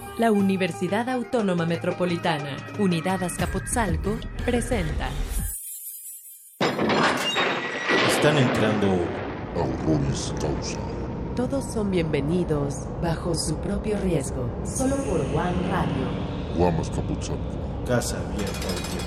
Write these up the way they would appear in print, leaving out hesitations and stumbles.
La Universidad Autónoma Metropolitana, Unidad Azcapotzalco, presenta. Están entrando a Horroris Causa. Todos son bienvenidos bajo su propio riesgo, solo por One Radio. Guam Azcapotzalco. Casa abierta al tiempo.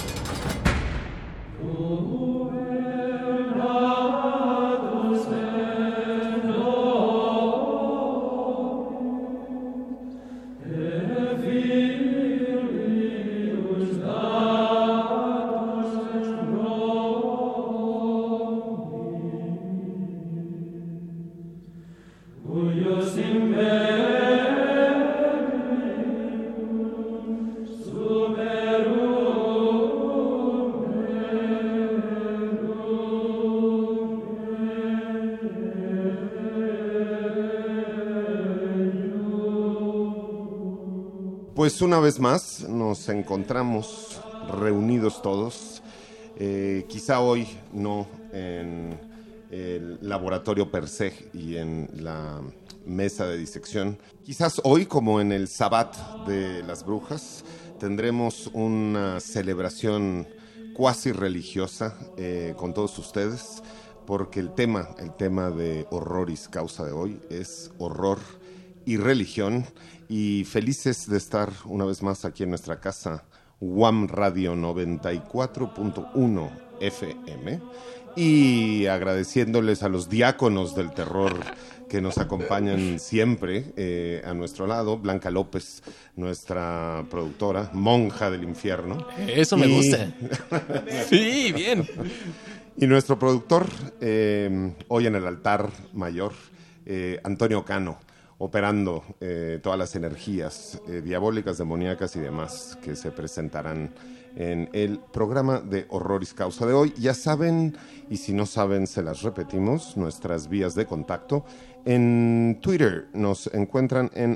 Pues una vez más nos encontramos reunidos todos, quizá hoy no en el laboratorio per se y en la mesa de disección, quizás hoy como en el Sabbat de las brujas tendremos una celebración cuasi religiosa con todos ustedes, porque el tema de Horroris Causa de hoy es horror y religión, y felices de estar una vez más aquí en nuestra casa Guam Radio 94.1 FM, y agradeciéndoles a los diáconos del terror que nos acompañan siempre a nuestro lado. Blanca López, nuestra productora, monja del infierno. Eso me gusta. Sí, bien. Y nuestro productor, hoy en el altar mayor, Antonio Cano, operando todas las energías diabólicas, demoníacas y demás que se presentarán en el programa de Horroris Causa de hoy. Ya saben, y si no saben se las repetimos, nuestras vías de contacto. En Twitter nos encuentran en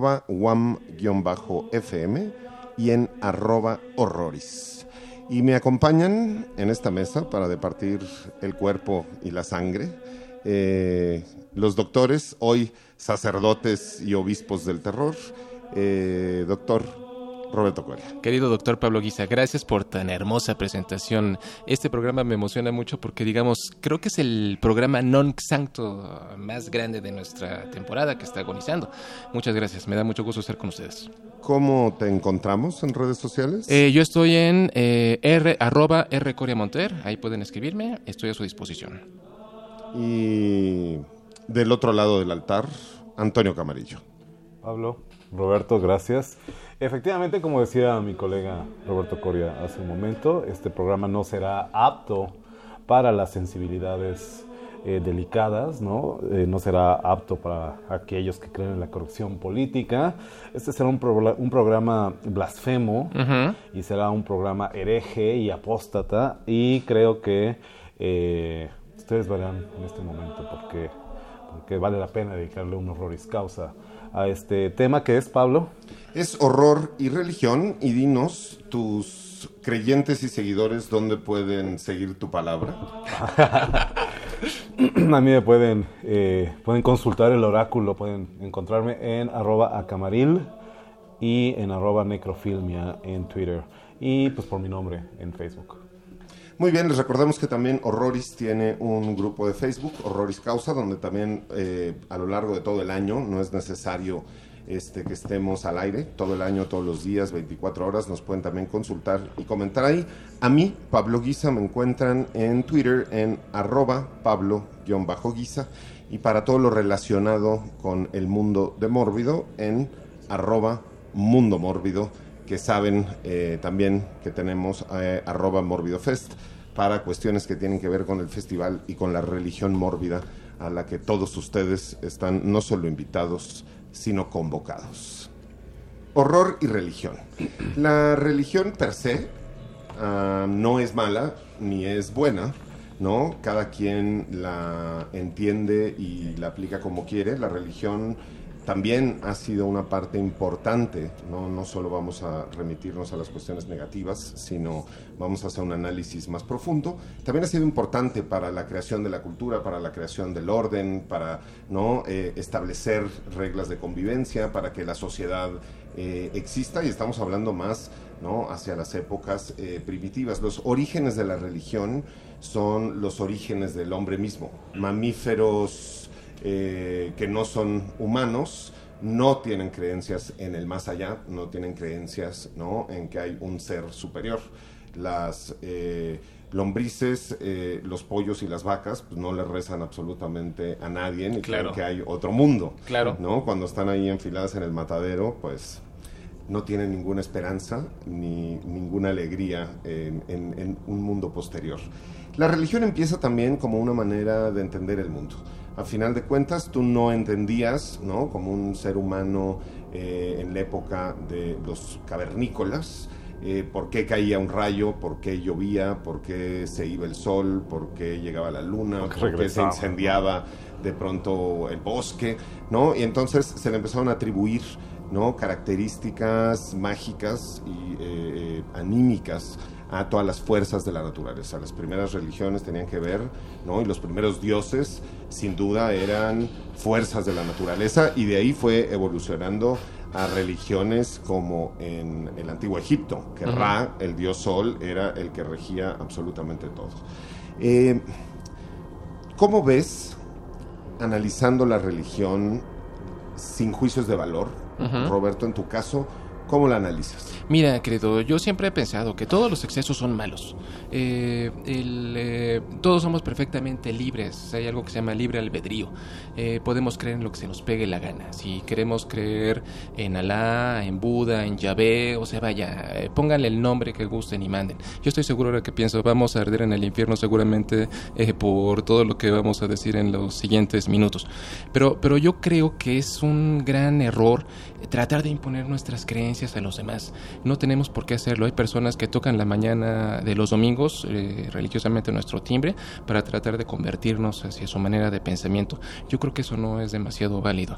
@wam_fm y en @horroris. Y me acompañan en esta mesa para departir el cuerpo y la sangre los doctores, hoy sacerdotes y obispos del terror, doctor Roberto Coria. Querido doctor Pablo Guisa, gracias por tan hermosa presentación. Este programa me emociona mucho porque, digamos, creo que es el programa non sancto más grande de nuestra temporada que está agonizando. Muchas gracias, me da mucho gusto estar con ustedes. ¿Cómo te encontramos en redes sociales? Yo estoy en @rcoriamonter, ahí pueden escribirme, estoy a su disposición. Y del otro lado del altar, Antonio Camarillo. Pablo, Roberto, gracias. Efectivamente, como decía mi colega Roberto Coria hace un momento, este programa no será apto para las sensibilidades delicadas, ¿no? No será apto para aquellos que creen en la corrupción política. Este será un programa blasfemo, uh-huh, y será un programa hereje y apóstata, y creo que ustedes verán en este momento porque vale la pena dedicarle un Horroris Causa a este tema, que es, Pablo. Es horror y religión, y dinos, tus creyentes y seguidores, ¿dónde pueden seguir tu palabra? A mí me pueden consultar el oráculo, pueden encontrarme en @acamaril y en @necrofilmia en Twitter, y pues por mi nombre en Facebook. Muy bien, les recordamos que también Horroris tiene un grupo de Facebook, Horroris Causa, donde también a lo largo de todo el año, no es necesario que estemos al aire, todo el año, todos los días, 24 horas, nos pueden también consultar y comentar ahí. A mí, Pablo Guisa, me encuentran en Twitter en @Pablo_Guisa, y para todo lo relacionado con el mundo de Mórbido en @Mundo Mórbido, que saben también que tenemos @MórbidoFest para cuestiones que tienen que ver con el festival y con la religión mórbida, a la que todos ustedes están no solo invitados, sino convocados. Horror y religión. La religión per se no es mala ni es buena, ¿no? Cada quien la entiende y la aplica como quiere. La religión también ha sido una parte importante, no solo vamos a remitirnos a las cuestiones negativas, sino vamos a hacer un análisis más profundo. También ha sido importante para la creación de la cultura, para la creación del orden, para establecer reglas de convivencia, para que la sociedad exista, y estamos hablando más hacia las épocas primitivas. Los orígenes de la religión son los orígenes del hombre mismo. Mamíferos que no son humanos no tienen creencias en el más allá, no tienen creencias en que hay un ser superior. Las lombrices, los pollos y las vacas pues no le rezan absolutamente a nadie ni creen que hay otro mundo. Claro. Cuando están ahí enfiladas en el matadero, pues no tienen ninguna esperanza ni ninguna alegría en un mundo posterior. La religión empieza también como una manera de entender el mundo. A final de cuentas, tú no entendías, como un ser humano en la época de los cavernícolas, por qué caía un rayo, por qué llovía, por qué se iba el sol, por qué llegaba la luna, por qué se incendiaba de pronto el bosque, y entonces se le empezaron a atribuir características mágicas y anímicas a todas las fuerzas de la naturaleza. Las primeras religiones tenían que ver, y los primeros dioses, sin duda, eran fuerzas de la naturaleza, y de ahí fue evolucionando a religiones como en el antiguo Egipto, que Ra, el dios sol, era el que regía absolutamente todo. ¿Cómo ves, analizando la religión sin juicios de valor, Roberto, en tu caso, cómo la analizas? Mira, querido, yo siempre he pensado que todos los excesos son malos. Todos somos perfectamente libres. Hay algo que se llama libre albedrío. Podemos creer en lo que se nos pegue la gana. Si queremos creer en Alá, en Buda, en Yahvé, o sea, vaya, pónganle el nombre que gusten y manden. Yo estoy seguro de que pienso, vamos a arder en el infierno seguramente por todo lo que vamos a decir en los siguientes minutos. Pero yo creo que es un gran error tratar de imponer nuestras creencias a los demás. No tenemos por qué hacerlo. Hay personas que tocan la mañana de los domingos religiosamente nuestro timbre para tratar de convertirnos hacia su manera de pensamiento. Yo creo que eso no es demasiado válido.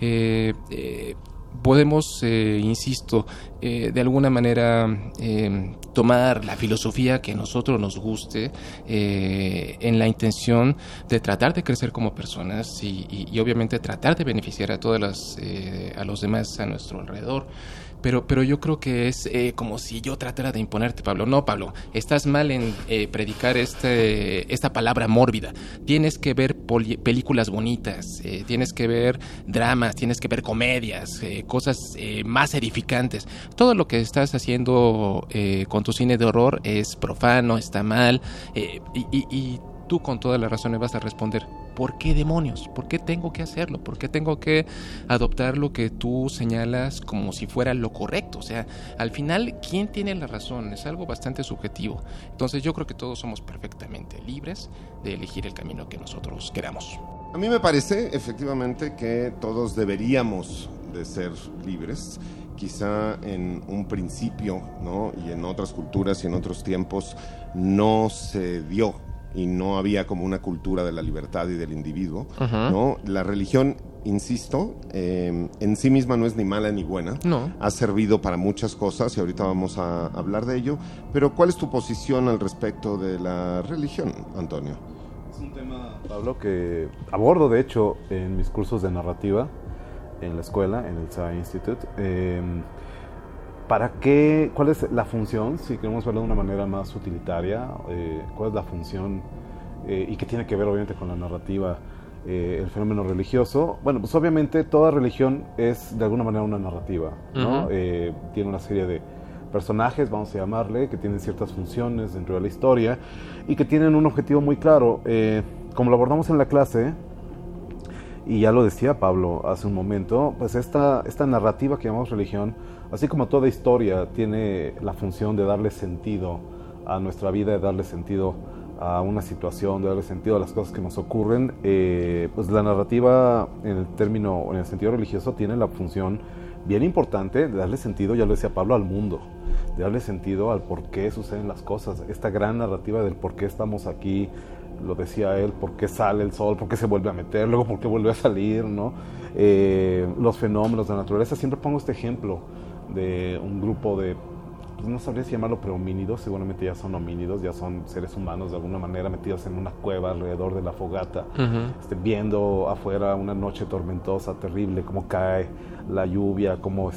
Podemos, insisto, de alguna manera tomar la filosofía que a nosotros nos guste en la intención de tratar de crecer como personas y obviamente tratar de beneficiar a a los demás a nuestro alrededor. Pero yo creo que es como si yo tratara de imponerte, Pablo. No, Pablo, estás mal en predicar esta palabra mórbida. Tienes que ver películas bonitas, tienes que ver dramas, tienes que ver comedias, cosas más edificantes. Todo lo que estás haciendo con tu cine de horror es profano, está mal, y tú con toda la razón me vas a responder, ¿por qué demonios? ¿Por qué tengo que hacerlo? ¿Por qué tengo que adoptar lo que tú señalas como si fuera lo correcto? O sea, al final, ¿quién tiene la razón? Es algo bastante subjetivo. Entonces yo creo que todos somos perfectamente libres de elegir el camino que nosotros queramos. A mí me parece, efectivamente, que todos deberíamos de ser libres. Quizá en un principio, y en otras culturas y en otros tiempos no se dio y no había como una cultura de la libertad y del individuo, La religión, insisto, en sí misma no es ni mala ni buena. No. Ha servido para muchas cosas y ahorita vamos a hablar de ello. Pero ¿cuál es tu posición al respecto de la religión, Antonio? Es un tema, Pablo, que abordo, de hecho, en mis cursos de narrativa en la escuela, en el SAI Institute. ¿Para qué? ¿Cuál es la función? Si queremos verlo de una manera más utilitaria, ¿cuál es la función y qué tiene que ver obviamente con la narrativa, el fenómeno religioso? Bueno, pues obviamente toda religión es de alguna manera una narrativa, ¿no? Tiene una serie de personajes, vamos a llamarle, que tienen ciertas funciones dentro de la historia y que tienen un objetivo muy claro. Como lo abordamos en la clase, y ya lo decía Pablo hace un momento, pues esta narrativa que llamamos religión, así como toda historia, tiene la función de darle sentido a nuestra vida, de darle sentido a una situación, de darle sentido a las cosas que nos ocurren. Pues la narrativa, en el sentido religioso, tiene la función bien importante de darle sentido, ya lo decía Pablo, al mundo, de darle sentido al por qué suceden las cosas, esta gran narrativa del por qué estamos aquí lo decía él, por qué sale el sol, por qué se vuelve a meter, luego por qué vuelve a salir, ¿no? Los fenómenos de la naturaleza. Siempre pongo este ejemplo de un grupo de, pues no sabría si llamarlo prehomínidos, seguramente ya son homínidos, ya son seres humanos de alguna manera metidos en una cueva alrededor de la fogata, viendo afuera una noche tormentosa, terrible, cómo cae la lluvia, cómo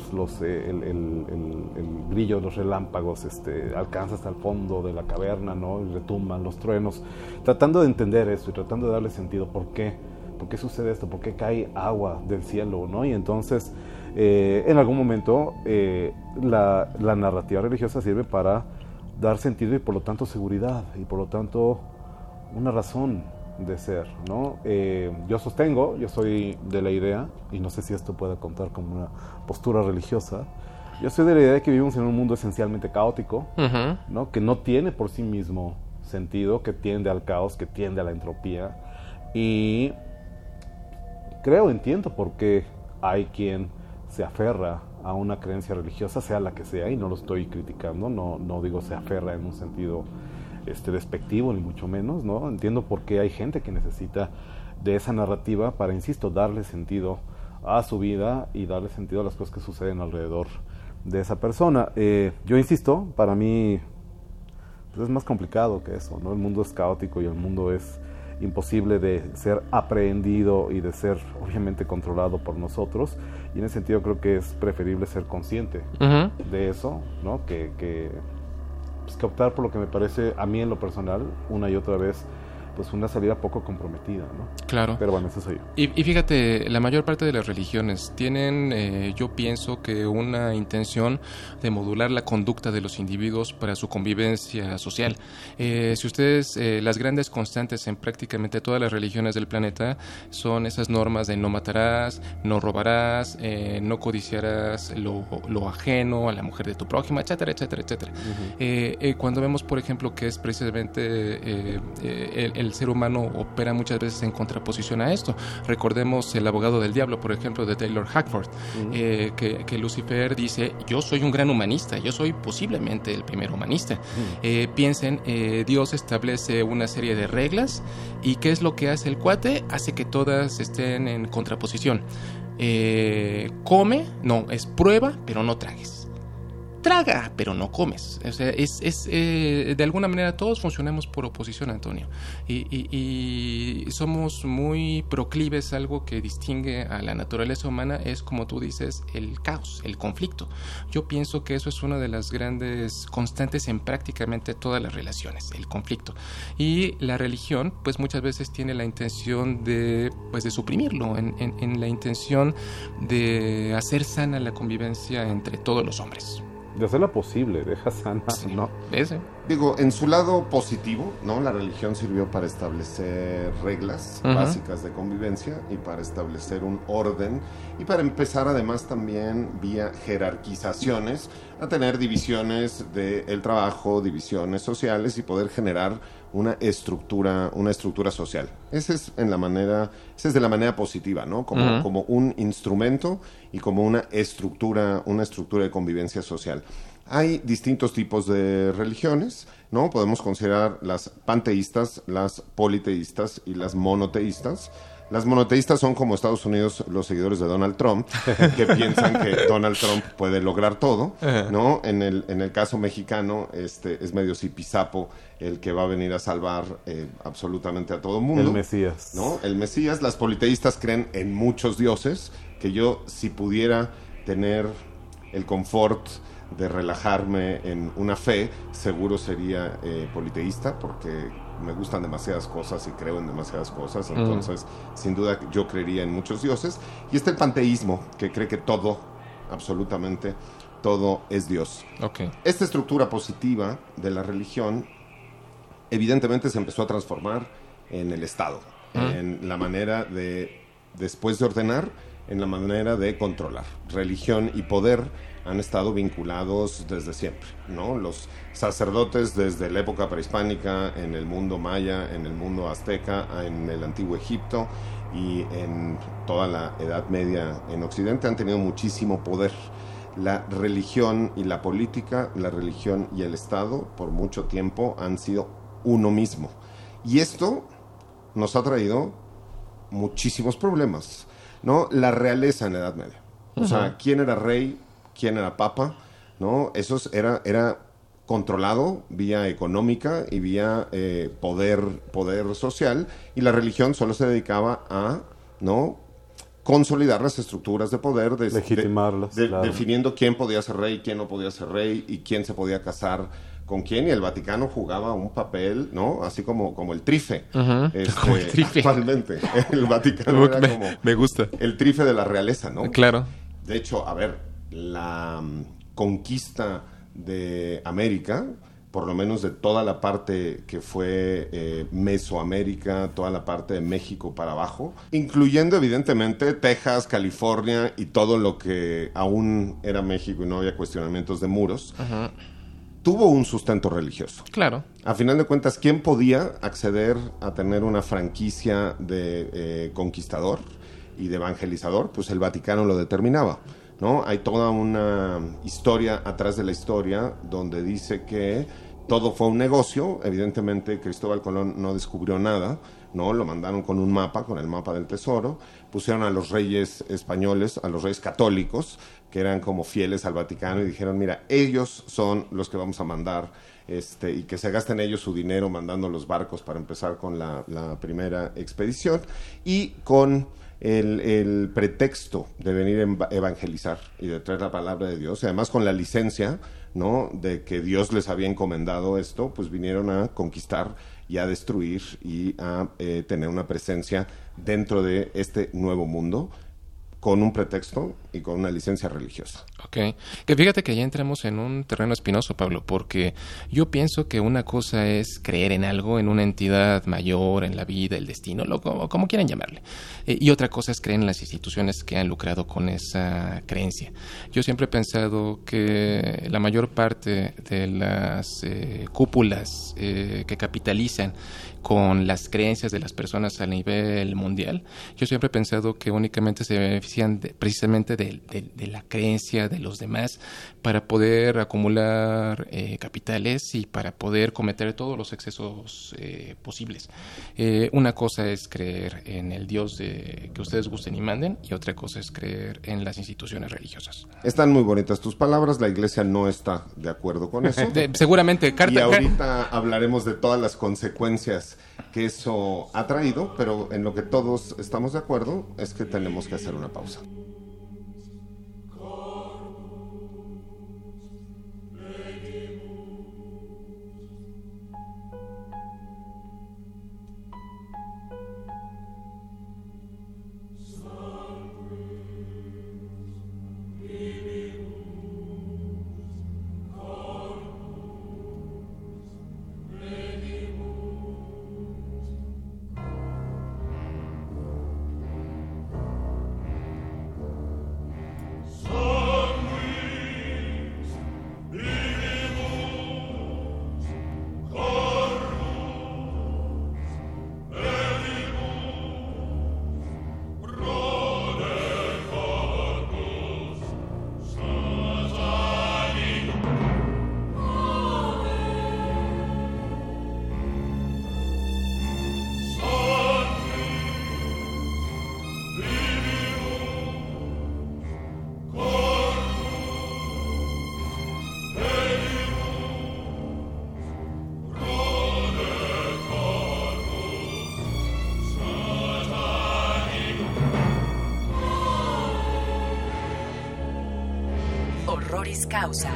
el brillo de los relámpagos alcanza hasta el fondo de la caverna, ¿no? Y retumban los truenos, tratando de entender eso y tratando de darle sentido. ¿Por qué sucede esto? ¿Por qué cae agua del cielo, ¿no? Y entonces, en algún momento, la narrativa religiosa sirve para dar sentido y por lo tanto seguridad y por lo tanto una razón de ser, ¿no? Yo soy de la idea, y no sé si esto puede contar como una postura religiosa, yo soy de la idea de que vivimos en un mundo esencialmente caótico, ¿no? Que no tiene por sí mismo sentido, que tiende al caos, que tiende a la entropía, y entiendo por qué hay quien se aferra a una creencia religiosa, sea la que sea, y no lo estoy criticando, no digo se aferra en un sentido despectivo, ni mucho menos, ¿no? Entiendo por qué hay gente que necesita de esa narrativa para, insisto, darle sentido a su vida y darle sentido a las cosas que suceden alrededor de esa persona. Yo insisto, para mí pues es más complicado que eso, ¿no? El mundo es caótico y el mundo es imposible de ser aprehendido y de ser obviamente controlado por nosotros, y en ese sentido creo que es preferible ser consciente de eso, ¿no? Que optar por lo que me parece a mí en lo personal una y otra vez pues una salida poco comprometida, ¿no? Claro. Pero bueno, eso soy yo. Y fíjate, la mayor parte de las religiones tienen, yo pienso que una intención de modular la conducta de los individuos para su convivencia social. Si ustedes, las grandes constantes en prácticamente todas las religiones del planeta son esas normas de no matarás, no robarás, no codiciarás lo ajeno a la mujer de tu prójima, etcétera, etcétera, etcétera. Cuando vemos, por ejemplo, que es precisamente el ser humano opera muchas veces en contraposición a esto. Recordemos El abogado del diablo, por ejemplo, de Taylor Hackford, que Lucifer dice, yo soy un gran humanista, yo soy posiblemente el primer humanista. Piensen, Dios establece una serie de reglas, y ¿qué es lo que hace el cuate? Hace que todas estén en contraposición. Prueba, pero no tragues. Traga, pero no comes. O sea, de alguna manera todos funcionamos por oposición, Antonio. Y somos muy proclives. Algo que distingue a la naturaleza humana es, como tú dices, el caos, el conflicto. Yo pienso que eso es una de las grandes constantes en prácticamente todas las relaciones, el conflicto. Y la religión, pues muchas veces tiene la intención de suprimirlo, en la intención de hacer sana la convivencia entre todos los hombres. De hacerla posible, deja sana, sí, ¿no? Ese. Digo, en su lado positivo, ¿no? La religión sirvió para establecer reglas básicas de convivencia y para establecer un orden y para empezar además también vía jerarquizaciones a tener divisiones del trabajo, divisiones sociales y poder generar una estructura social. Esa es de la manera positiva, ¿no? Como un instrumento y como una estructura de convivencia social. Hay distintos tipos de religiones, ¿no? Podemos considerar las panteístas, las politeístas y las monoteístas. Las monoteístas son como Estados Unidos, los seguidores de Donald Trump, que piensan que Donald Trump puede lograr todo, ¿no? En el caso mexicano, es medio zipizapo el que va a venir a salvar absolutamente a todo mundo. El Mesías. ¿No? El Mesías. Las politeístas creen en muchos dioses, que yo, si pudiera tener el confort de relajarme en una fe, seguro sería politeísta, porque me gustan demasiadas cosas y creo en demasiadas cosas, entonces sin duda yo creería en muchos dioses. Y está el panteísmo, que cree que todo, absolutamente todo es Dios. Okay. Esta estructura positiva de la religión evidentemente se empezó a transformar en el Estado, en la manera de, después de ordenar, en la manera de controlar. Religión y poder han estado vinculados desde siempre, ¿no? Los sacerdotes desde la época prehispánica, en el mundo maya, en el mundo azteca, en el antiguo Egipto y en toda la Edad Media en Occidente han tenido muchísimo poder. La religión y la política, la religión y el Estado, por mucho tiempo han sido uno mismo. Y esto nos ha traído muchísimos problemas, ¿no? La realeza en la Edad Media. O sea, ¿quién era rey? ¿Quién era papa? ¿No? Eso era controlado vía económica y vía poder social, y la religión solo se dedicaba a, ¿no?, consolidar las estructuras de poder, legitimarlas, claro. Definiendo quién podía ser rey, quién no podía ser rey y quién se podía casar con quién, y el Vaticano jugaba un papel, ¿no? Así como el trife. Como el trife. Actualmente. El Vaticano era como me gusta. el trife de la realeza, ¿no? Claro. De hecho, a ver, la conquista de América, por lo menos de toda la parte que fue Mesoamérica, toda la parte de México para abajo, incluyendo evidentemente Texas, California y todo lo que aún era México y no había cuestionamientos de muros, tuvo un sustento religioso. Claro. A final de cuentas, ¿quién podía acceder a tener una franquicia de conquistador y de evangelizador? Pues el Vaticano lo determinaba, ¿no? Hay toda una historia atrás de la historia donde dice que todo fue un negocio. Evidentemente Cristóbal Colón no descubrió nada, ¿no? Lo mandaron con un mapa, con el mapa del tesoro, pusieron a los reyes españoles, a los reyes católicos, que eran como fieles al Vaticano, y dijeron, mira, ellos son los que vamos a mandar, y que se gasten ellos su dinero mandando los barcos para empezar con la primera expedición, y con el pretexto de venir a evangelizar y de traer la palabra de Dios, y además con la licencia, ¿no?, de que Dios les había encomendado esto, pues vinieron a conquistar y a destruir y a tener una presencia dentro de este nuevo mundo con un pretexto y con una licencia religiosa. Ok, que fíjate que ya entramos en un terreno espinoso, Pablo, porque yo pienso que una cosa es creer en algo, en una entidad mayor, en la vida, el destino, como quieran llamarle, y otra cosa es creer en las instituciones que han lucrado con esa creencia. Yo siempre he pensado que la mayor parte de las cúpulas que capitalizan con las creencias de las personas a nivel mundial, yo siempre he pensado que únicamente se benefician precisamente de la creencia de los demás para poder acumular capitales y para poder cometer todos los excesos posibles. Una cosa es creer en el Dios que ustedes gusten y manden, y otra cosa es creer en las instituciones religiosas. Están muy bonitas tus palabras, la Iglesia no está de acuerdo con eso. Seguramente. Y ahorita hablaremos de todas las consecuencias que eso ha traído, pero en lo que todos estamos de acuerdo es que tenemos que hacer una pausa. Horroris Causa.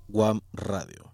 Guam Radio.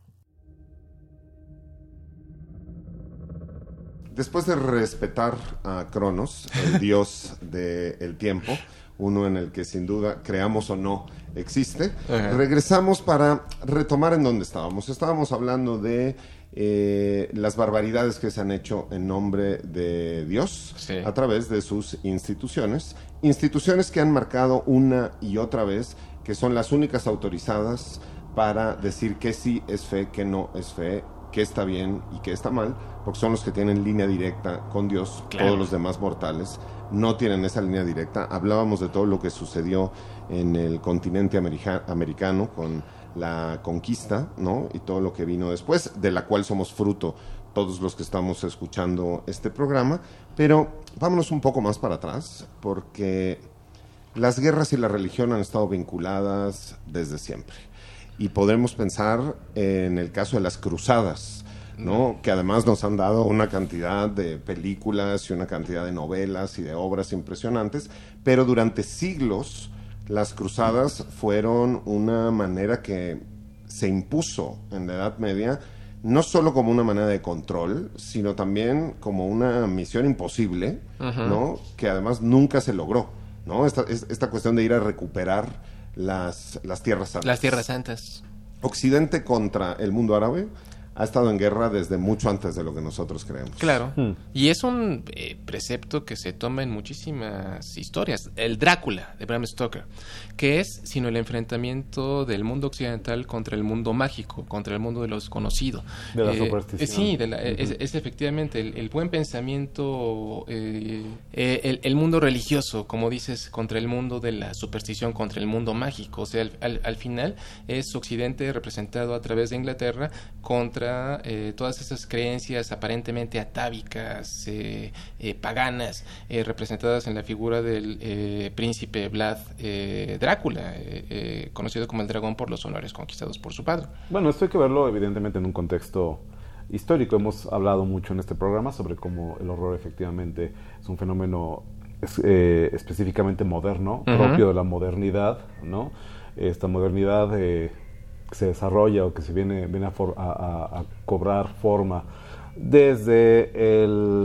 Después de respetar a Cronos, el dios del tiempo, uno en el que sin duda, creamos o no, existe, regresamos para retomar en donde estábamos. Estábamos hablando de las barbaridades que se han hecho en nombre de Dios, sí, a través de sus instituciones que han marcado una y otra vez que son las únicas autorizadas para decir que sí es fe, que no es fe, que está bien y que está mal, porque son los que tienen línea directa con Dios. Claro. Todos los demás mortales no tienen esa línea directa. Hablábamos de todo lo que sucedió en el continente americano con la conquista, ¿no? Y todo lo que vino después, de la cual somos fruto todos los que estamos escuchando este programa. Pero vámonos un poco más para atrás, porque las guerras y la religión han estado vinculadas desde siempre. Y podemos pensar en el caso de las cruzadas, ¿no? Que además nos han dado una cantidad de películas y una cantidad de novelas y de obras impresionantes, pero durante siglos las cruzadas fueron una manera que se impuso en la Edad Media, no solo como una manera de control, sino también como una misión imposible, ¿no? Que además nunca se logró, ¿no? Esta cuestión de ir a recuperar las tierras santas. Las tierras santas. Occidente contra el mundo árabe ha estado en guerra desde mucho antes de lo que nosotros creemos. Claro. Y es un precepto que se toma en muchísimas historias. El Drácula, de Bram Stoker, que es sino el enfrentamiento del mundo occidental contra el mundo mágico, contra el mundo de lo desconocido. De la superstición. Sí, es efectivamente el buen pensamiento, el mundo religioso, como dices, contra el mundo de la superstición, contra el mundo mágico. O sea, al final es Occidente representado a través de Inglaterra contra todas esas creencias aparentemente atávicas, paganas, representadas en la figura del príncipe Vlad Drácula, conocido como el dragón por los honores conquistados por su padre. Bueno, esto hay que verlo evidentemente en un contexto histórico. Hemos hablado mucho en este programa sobre cómo el horror efectivamente es un fenómeno específicamente moderno, propio de la modernidad, ¿no? Esta modernidad se desarrolla o que se viene a cobrar forma desde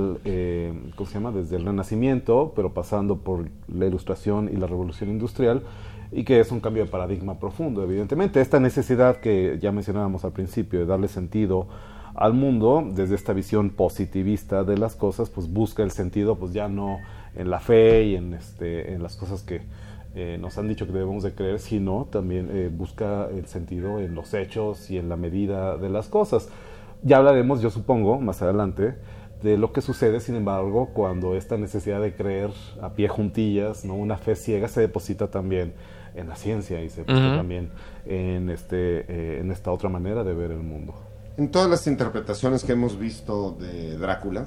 el ¿cómo se llama? Desde el Renacimiento, pero pasando por la Ilustración y la Revolución Industrial, y que es un cambio de paradigma profundo. Evidentemente, esta necesidad que ya mencionábamos al principio de darle sentido al mundo desde esta visión positivista de las cosas, pues busca el sentido, pues ya no en la fe y en las cosas que nos han dicho que debemos de creer, sino también busca el sentido en los hechos y en la medida de las cosas. Ya hablaremos, yo supongo, más adelante, de lo que sucede, sin embargo, cuando esta necesidad de creer a pie juntillas, ¿no? Una fe ciega se deposita también en la ciencia y se deposita también en esta otra manera de ver el mundo. En todas las interpretaciones que hemos visto de Drácula,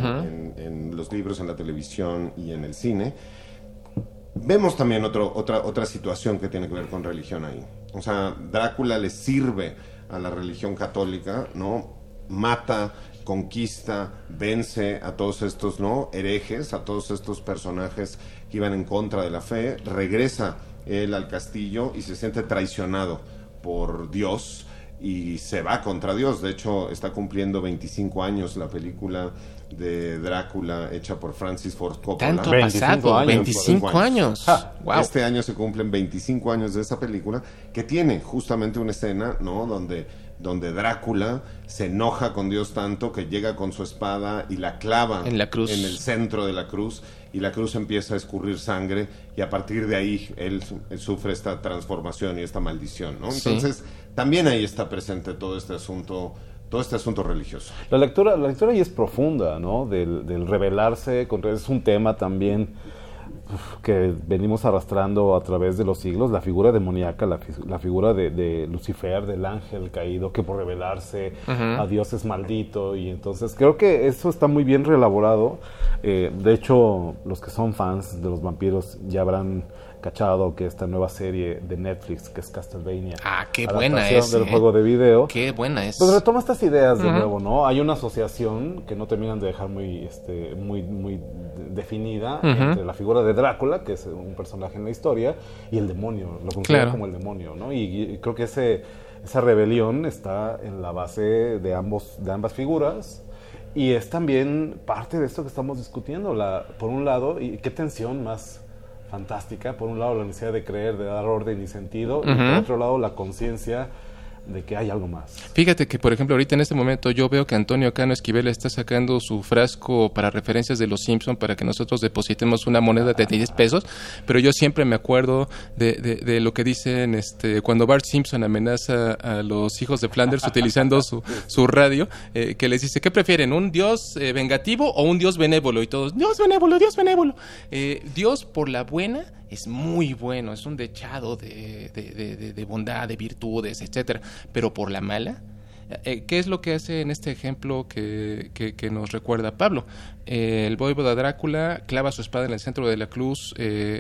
en los libros, en la televisión y en el cine, vemos también otra situación que tiene que ver con religión ahí. O sea, Drácula le sirve a la religión católica, ¿no? Mata, conquista, vence a todos estos, ¿no? herejes, a todos estos personajes que iban en contra de la fe. Regresa él al castillo y se siente traicionado por Dios y se va contra Dios. De hecho, está cumpliendo 25 años la película de Drácula hecha por Francis Ford Coppola. ¿Tanto pasado? 25 años. Wow. Este año se cumplen 25 años de esa película, que tiene justamente una escena, ¿no? donde Drácula se enoja con Dios tanto que llega con su espada y la clava en la cruz, en el centro de la cruz, y la cruz empieza a escurrir sangre, y a partir de ahí él sufre esta transformación y esta maldición, ¿no? Sí. Entonces, también ahí está presente todo este asunto religioso. La lectura ahí es profunda, ¿no? Del rebelarse contra, es un tema también que venimos arrastrando a través de los siglos, la figura demoníaca, la figura de Lucifer, del ángel caído, que por rebelarse a Dios es maldito, y entonces creo que eso está muy bien reelaborado. De hecho, los que son fans de los vampiros ya habrán cachado que esta nueva serie de Netflix, que es Castlevania, qué buena es, del juego de video, qué buena es, pues retoma estas ideas de nuevo, ¿no? Hay una asociación que no terminan de dejar muy definida entre la figura de Drácula, que es un personaje en la historia, y el demonio, lo consideran como el demonio, ¿no? Y creo que esa rebelión está en la base de ambas figuras, y es también parte de esto que estamos discutiendo. Por un lado, y qué tensión más fantástica, por un lado la necesidad de creer, de dar orden y sentido, y por otro lado la conciencia de que hay algo más. Fíjate que, por ejemplo, ahorita en este momento yo veo que Antonio Cano Esquivel está sacando su frasco para referencias de los Simpson para que nosotros depositemos una moneda de 10 pesos, pero yo siempre me acuerdo de lo que dicen cuando Bart Simpson amenaza a los hijos de Flanders utilizando su radio, que les dice, ¿qué prefieren? ¿Un dios vengativo o un dios benévolo? Y todos, Dios benévolo, Dios benévolo. Dios por la buena es muy bueno, es un dechado de bondad, de virtudes, etcétera. Pero por la mala, ¿qué es lo que hace en este ejemplo que nos recuerda Pablo? El voivoda Drácula clava su espada en el centro de la cruz,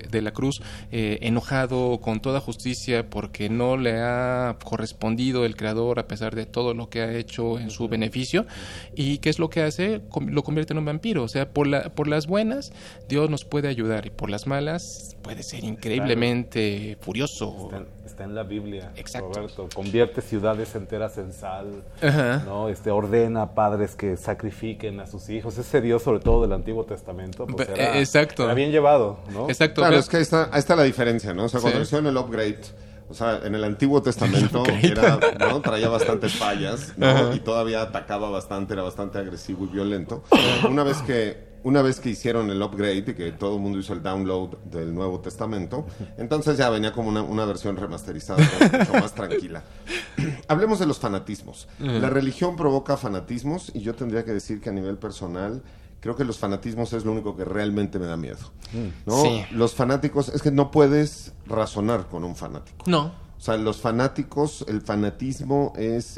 enojado con toda justicia porque no le ha correspondido el creador a pesar de todo lo que ha hecho en su beneficio. ¿Y qué es lo que hace? Lo convierte en un vampiro. O sea, por las buenas Dios nos puede ayudar, y por las malas puede ser increíblemente furioso. Está en la Biblia. Exacto. Roberto. Convierte ciudades enteras en sal, Ajá. ¿no? Ordena a padres que sacrifiquen a sus hijos. Ese Dios, sobre todo del Antiguo Testamento, pues exacto. era bien llevado, ¿no? Exacto. Claro, es que ahí está la diferencia, ¿no? O sea, cuando hicieron el upgrade, o sea, en el Antiguo Testamento traía bastantes fallas, ¿no? Ajá. Y todavía atacaba bastante, era bastante agresivo y violento. Una vez que hicieron el upgrade y que todo el mundo hizo el download del Nuevo Testamento, entonces ya venía como una versión remasterizada, mucho más tranquila. Hablemos de los fanatismos. La religión provoca fanatismos, y yo tendría que decir que a nivel personal, creo que los fanatismos es lo único que realmente me da miedo, ¿no? Sí. Los fanáticos, es que no puedes razonar con un fanático. No. O sea, los fanáticos, el fanatismo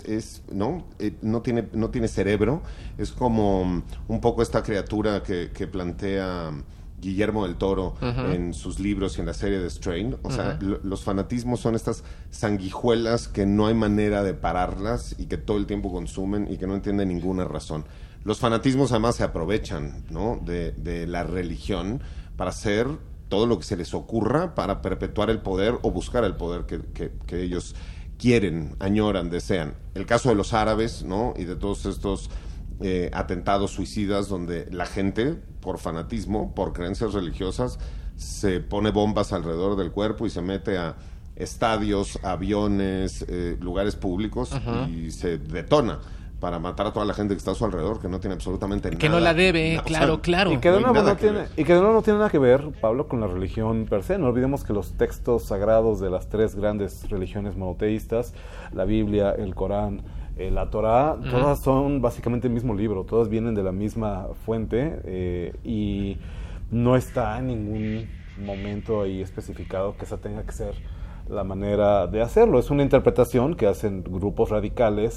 no tiene cerebro. Es como un poco esta criatura que plantea Guillermo del Toro en sus libros y en la serie de Strain. O sea, los fanatismos son estas sanguijuelas que no hay manera de pararlas y que todo el tiempo consumen y que no entienden ninguna razón. Los fanatismos además se aprovechan, ¿no?, de la religión para hacer todo lo que se les ocurra para perpetuar el poder o buscar el poder que ellos quieren, añoran, desean. El caso de los árabes, ¿no?, y de todos estos atentados suicidas donde la gente, por fanatismo, por creencias religiosas, se pone bombas alrededor del cuerpo y se mete a estadios, aviones, lugares públicos y se detona para matar a toda la gente que está a su alrededor, que no tiene absolutamente nada. Que no la debe, nada, claro. Y que de nuevo no tiene nada que ver, Pablo, con la religión per se. No olvidemos que los textos sagrados de las tres grandes religiones monoteístas, la Biblia, el Corán, la Torá, todas son básicamente el mismo libro, todas vienen de la misma fuente, y no está en ningún momento ahí especificado que esa tenga que ser la manera de hacerlo. Es una interpretación que hacen grupos radicales,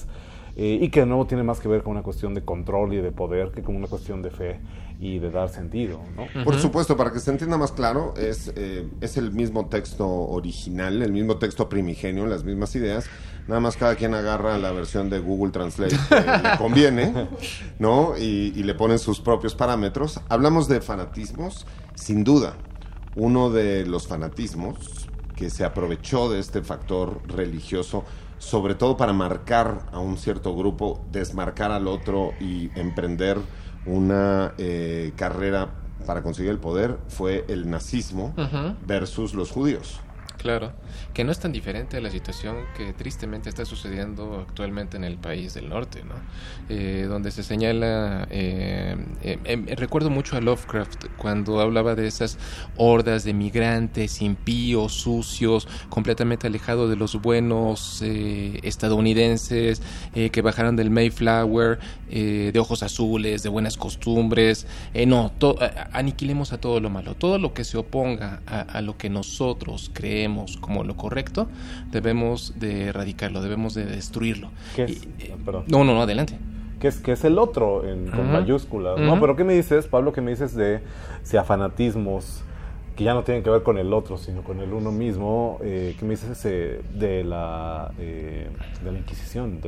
y que no tiene más que ver con una cuestión de control y de poder que con una cuestión de fe y de dar sentido, ¿no? Por supuesto, para que se entienda más claro, es el mismo texto original, el mismo texto primigenio, las mismas ideas, nada más cada quien agarra la versión de Google Translate que le conviene, ¿no? Y le ponen sus propios parámetros. Hablamos de fanatismos, sin duda. Uno de los fanatismos que se aprovechó de este factor religioso, sobre todo para marcar a un cierto grupo, desmarcar al otro y emprender una carrera para conseguir el poder, fue el nazismo versus los judíos. Claro, que no es tan diferente a la situación que tristemente está sucediendo actualmente en el país del norte, ¿no? Donde se señala, recuerdo mucho a Lovecraft cuando hablaba de esas hordas de migrantes impíos, sucios, completamente alejados de los buenos estadounidenses que bajaron del Mayflower, de ojos azules, de buenas costumbres. Aniquilemos a todo lo malo, todo lo que se oponga a lo que nosotros creemos como lo correcto, debemos de erradicarlo, debemos de destruirlo. Perdón. No, adelante. Que es el otro con mayúsculas, ¿no? Pero ¿qué me dices, Pablo? ¿Qué me dices de si a fanatismos que ya no tienen que ver con el otro, sino con el uno mismo? ¿Qué me dices de la Inquisición,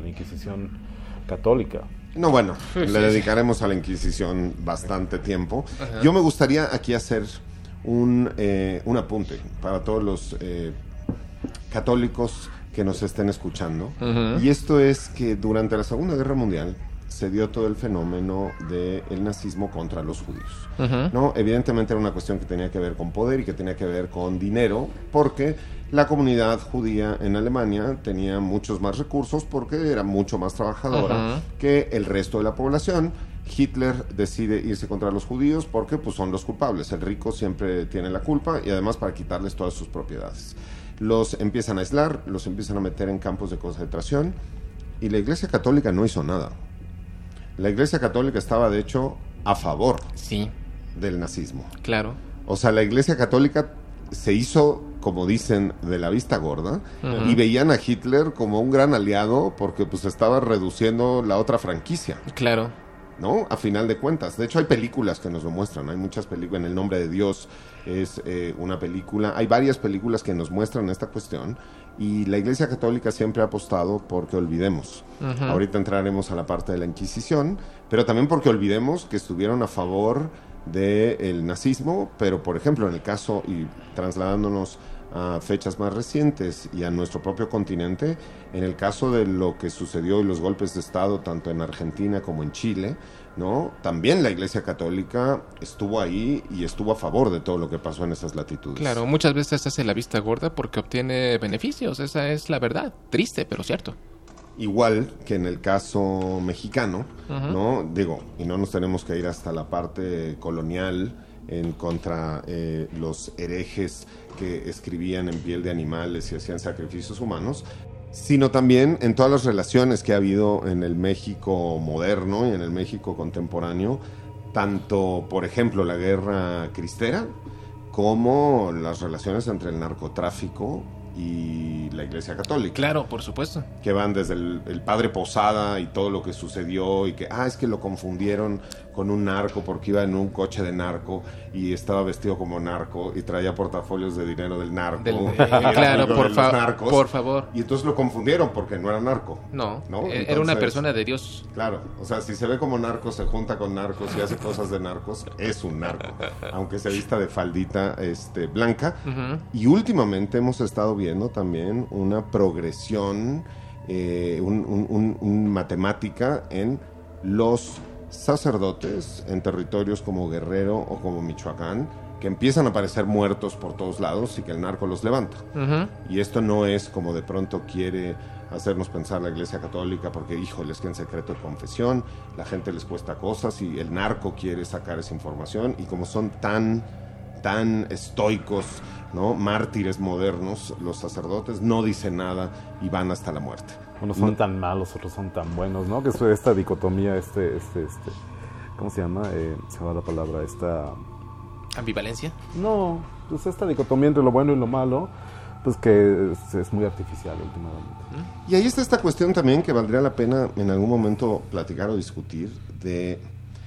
católica? No, bueno, le dedicaremos a la Inquisición bastante tiempo. Yo me gustaría aquí hacer un apunte para todos los católicos que nos estén escuchando. Y esto es que durante la Segunda Guerra Mundial se dio todo el fenómeno del nazismo contra los judíos, ¿no? Evidentemente era una cuestión que tenía que ver con poder y que tenía que ver con dinero, porque la comunidad judía en Alemania tenía muchos más recursos porque era mucho más trabajadora que el resto de la población. Hitler decide irse contra los judíos porque pues, son los culpables. El rico siempre tiene la culpa y además para quitarles todas sus propiedades. Los empiezan a aislar, los empiezan a meter en campos de concentración y la Iglesia Católica no hizo nada. La Iglesia Católica estaba, de hecho, a favor del nazismo. Claro. O sea, la Iglesia Católica se hizo, como dicen, de la vista gorda y veían a Hitler como un gran aliado porque pues estaba reduciendo la otra franquicia. Claro. ¿No? A final de cuentas. De hecho, hay películas que nos lo muestran. Hay muchas películas. En el nombre de Dios es una película. Hay varias películas que nos muestran esta cuestión. Y la Iglesia Católica siempre ha apostado porque olvidemos. Ahorita entraremos a la parte de la Inquisición, pero también porque olvidemos que estuvieron a favor del nazismo. Pero, por ejemplo, en el caso, y trasladándonos a fechas más recientes y a nuestro propio continente, en el caso de lo que sucedió y los golpes de Estado tanto en Argentina como en Chile, ¿no? También la Iglesia Católica estuvo ahí y estuvo a favor de todo lo que pasó en esas latitudes. Claro, muchas veces hace la vista gorda porque obtiene beneficios, esa es la verdad, triste pero cierto. Igual que en el caso mexicano, ¿no? Digo, y no nos tenemos que ir hasta la parte colonial en contra los herejes que escribían en piel de animales y hacían sacrificios humanos, sino también en todas las relaciones que ha habido en el México moderno y en el México contemporáneo, tanto, por ejemplo, la guerra cristera, como las relaciones entre el narcotráfico y la Iglesia Católica. Claro, por supuesto. Que van desde el padre Posada y todo lo que sucedió y que, es que lo confundieron con un narco porque iba en un coche de narco y estaba vestido como narco y traía portafolios de dinero del narco. Claro, por favor. Y entonces lo confundieron porque no era narco. No, entonces, era una persona de Dios. Claro, o sea, si se ve como narco, se junta con narcos y hace cosas de narcos, es un narco. Aunque se vista de faldita blanca. Y últimamente hemos estado viendo también una progresión, un matemática en los sacerdotes en territorios como Guerrero o como Michoacán, que empiezan a aparecer muertos por todos lados y que el narco los levanta. Y esto no es como de pronto quiere hacernos pensar la Iglesia Católica porque, híjole, es que en secreto de confesión la gente les cuesta cosas y el narco quiere sacar esa información, y como son tan estoicos, ¿no? Mártires modernos, los sacerdotes no dicen nada y van hasta la muerte. Unos son tan malos, otros son tan buenos, ¿no? Que es esta dicotomía, ¿cómo se llama? Se va la palabra, ¿Ambivalencia? No, pues esta dicotomía entre lo bueno y lo malo, pues que es muy artificial últimamente. Y ahí está esta cuestión también que valdría la pena en algún momento platicar o discutir de...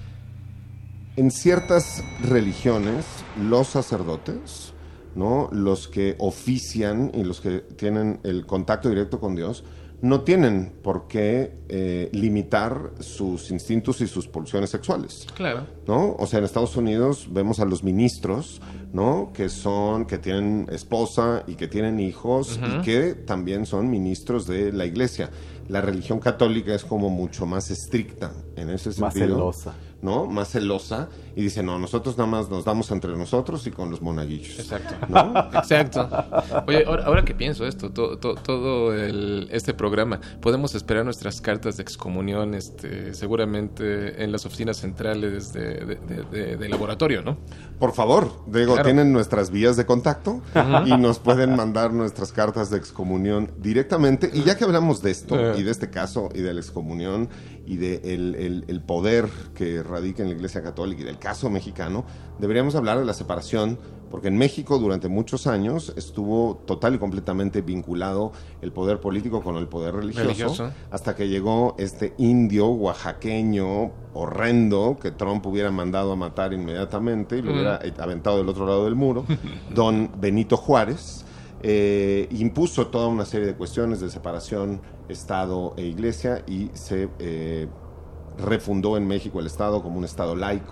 En ciertas religiones, los sacerdotes, ¿no? Los que ofician y los que tienen el contacto directo con Dios, no tienen por qué limitar sus instintos y sus pulsiones sexuales. Claro. ¿No? O sea, en Estados Unidos vemos a los ministros, ¿no? Que tienen esposa y que tienen hijos y que también son ministros de la iglesia. La religión católica es como mucho más estricta en ese sentido. Más celosa. ¿No? Más celosa, y dice, no, nosotros nada más nos damos entre nosotros y con los monaguillos. Exacto. ¿No? Exacto. Oye, ahora que pienso esto, todo este programa, podemos esperar nuestras cartas de excomunión seguramente en las oficinas centrales de laboratorio, ¿no? Por favor, digo, claro. Tienen nuestras vías de contacto y nos pueden mandar nuestras cartas de excomunión directamente. Y ya que hablamos de esto y de este caso y de la excomunión y de el poder que radica en la Iglesia Católica y del caso mexicano, deberíamos hablar de la separación, porque en México durante muchos años estuvo total y completamente vinculado el poder político con el poder religioso. Hasta que llegó este indio oaxaqueño horrendo que Trump hubiera mandado a matar inmediatamente y lo hubiera aventado del otro lado del muro, don Benito Juárez. Impuso toda una serie de cuestiones de separación Estado e Iglesia y se refundó en México el Estado como un Estado laico,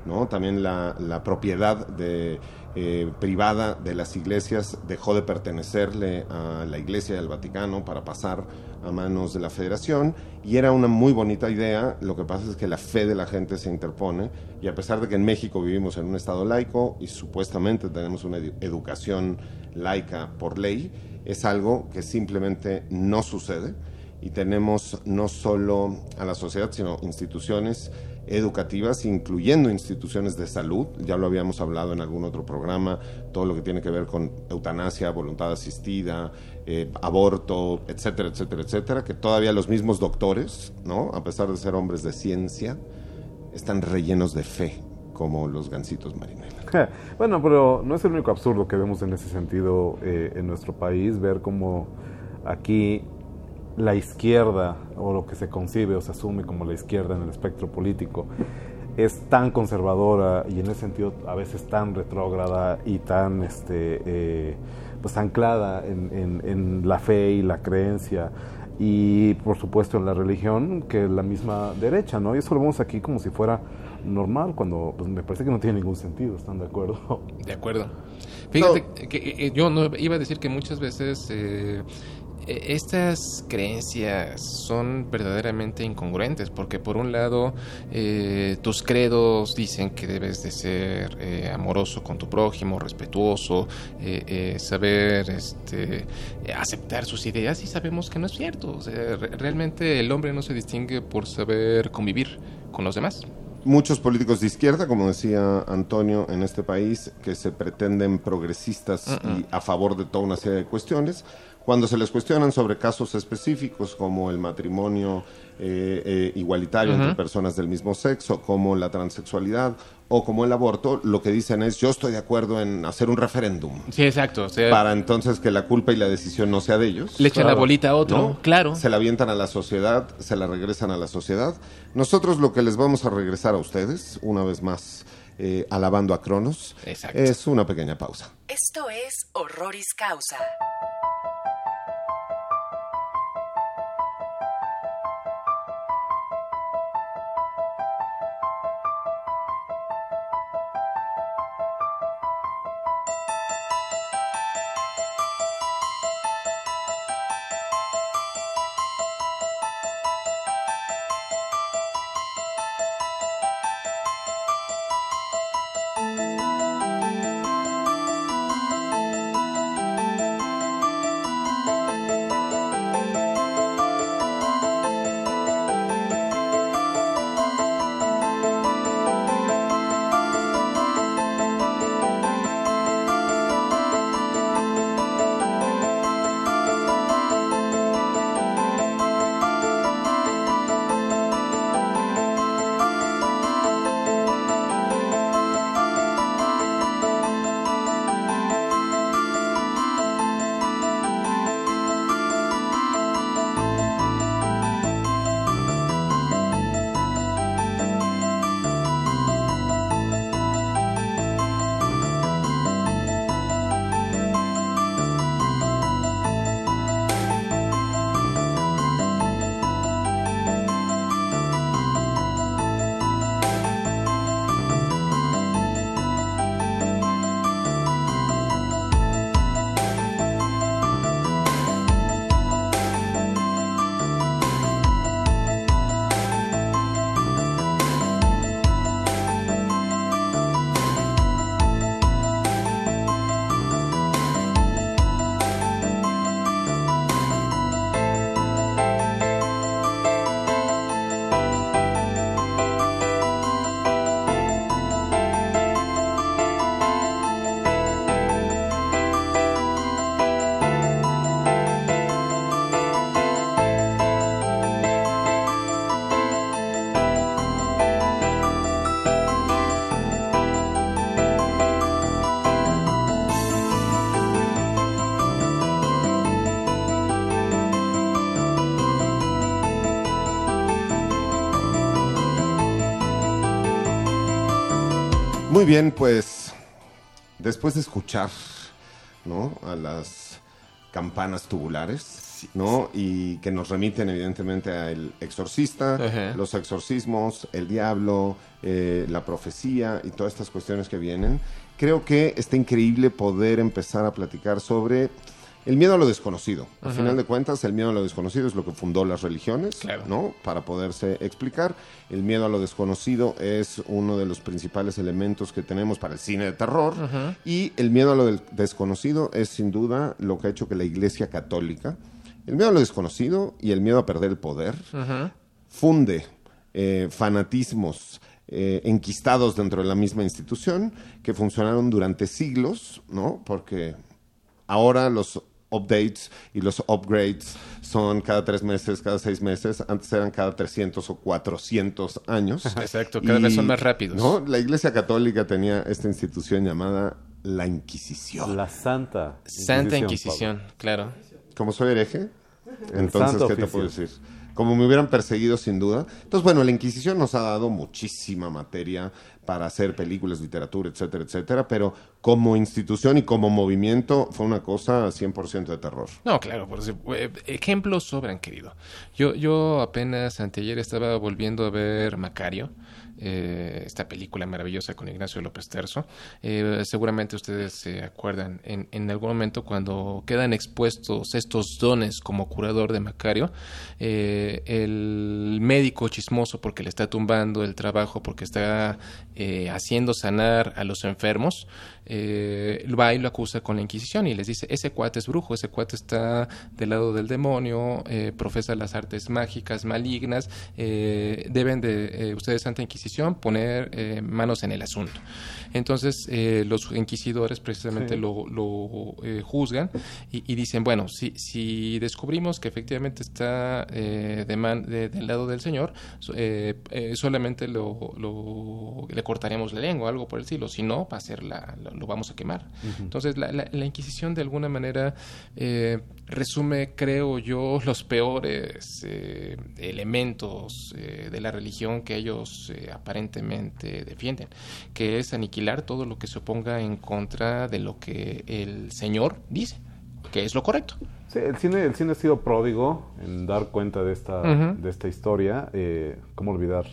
¿no? También la propiedad privada de las iglesias dejó de pertenecerle a la Iglesia del Vaticano para pasar a manos de la Federación, y era una muy bonita idea. Lo que pasa es que la fe de la gente se interpone, y a pesar de que en México vivimos en un estado laico y supuestamente tenemos una educación laica por ley, es algo que simplemente no sucede, y tenemos no solo a la sociedad, sino instituciones educativas, incluyendo instituciones de salud. Ya lo habíamos hablado en algún otro programa, todo lo que tiene que ver con eutanasia, voluntad asistida, aborto, etcétera, etcétera, etcétera, que todavía los mismos doctores, ¿no?, a pesar de ser hombres de ciencia, están rellenos de fe, como los gansitos Marinela. Bueno, pero no es el único absurdo que vemos en ese sentido en nuestro país, ver cómo aquí la izquierda, o lo que se concibe o se asume como la izquierda en el espectro político, es tan conservadora y en ese sentido a veces tan retrógrada y tan pues anclada en la fe y la creencia, y por supuesto en la religión, que la misma derecha, ¿no? Y eso lo vemos aquí como si fuera normal, cuando pues me parece que no tiene ningún sentido. ¿Están de acuerdo? De acuerdo. Fíjate que yo no iba a decir que muchas veces estas creencias son verdaderamente incongruentes, porque por un lado tus credos dicen que debes de ser amoroso con tu prójimo, respetuoso, saber aceptar sus ideas, y sabemos que no es cierto. O sea, realmente el hombre no se distingue por saber convivir con los demás. Muchos políticos de izquierda, como decía Antonio, en este país, que se pretenden progresistas y a favor de toda una serie de cuestiones, cuando se les cuestionan sobre casos específicos como el matrimonio igualitario entre personas del mismo sexo, como la transexualidad o como el aborto, lo que dicen es: yo estoy de acuerdo en hacer un referéndum. Sí, exacto. O sea, para entonces que la culpa y la decisión no sea de ellos. Le echan la bolita a otro, ¿no? Claro. Se la avientan a la sociedad, se la regresan a la sociedad. Nosotros lo que les vamos a regresar a ustedes, una vez más, alabando a Cronos, es una pequeña pausa. Esto es Horroris Causa. Muy bien, pues después de escuchar, ¿no?, a las campanas tubulares, ¿no? Y que nos remiten evidentemente al exorcista, Ajá. los exorcismos, el diablo, la profecía y todas estas cuestiones que vienen. Creo que está increíble poder empezar a platicar sobre el miedo a lo desconocido. Al final de cuentas, el miedo a lo desconocido es lo que fundó las religiones, Claro. ¿no? Para poderse explicar. El miedo a lo desconocido es uno de los principales elementos que tenemos para el cine de terror. Y el miedo a lo desconocido es sin duda lo que ha hecho que la Iglesia Católica, el miedo a lo desconocido y el miedo a perder el poder, funde fanatismos enquistados dentro de la misma institución que funcionaron durante siglos, ¿no? Porque ahora los updates y los upgrades son cada 3 meses, cada 6 meses. Antes eran cada 300 o 400 años. Exacto, cada vez son más rápidos. ¿no? La Iglesia Católica tenía esta institución llamada la Inquisición. La Santa Santa Inquisición, claro. Como soy hereje, El entonces, santo ¿qué te oficio. puedo decir? Como me hubieran perseguido sin duda. Entonces, bueno, la Inquisición nos ha dado muchísima materia para hacer películas, literatura, etcétera, etcétera, pero como institución y como movimiento fue una cosa 100% de terror. No, claro, ejemplos sobran, querido. Yo apenas anteayer estaba volviendo a ver Macario, esta película maravillosa con Ignacio López Terzo. Seguramente ustedes se acuerdan en algún momento cuando quedan expuestos estos dones como curador de Macario, el médico chismoso porque le está tumbando el trabajo, porque está haciendo sanar a los enfermos, va y lo acusa con la Inquisición y les dice, ese cuate es brujo, ese cuate está del lado del demonio, profesa las artes mágicas malignas, deben de ustedes, Santa Inquisición, poner manos en el asunto. Entonces los inquisidores precisamente lo juzgan y dicen, bueno, si descubrimos que efectivamente está del lado del Señor, solamente le cortaremos la lengua, algo por el estilo, si no, va a ser lo vamos a quemar. Entonces la Inquisición de alguna manera resume, creo yo, los peores elementos de la religión que ellos aparentemente defienden, que es aniquilar todo lo que se oponga en contra de lo que el Señor dice, que es lo correcto. Sí, el cine ha sido pródigo en dar cuenta de esta historia. ¿Cómo olvidar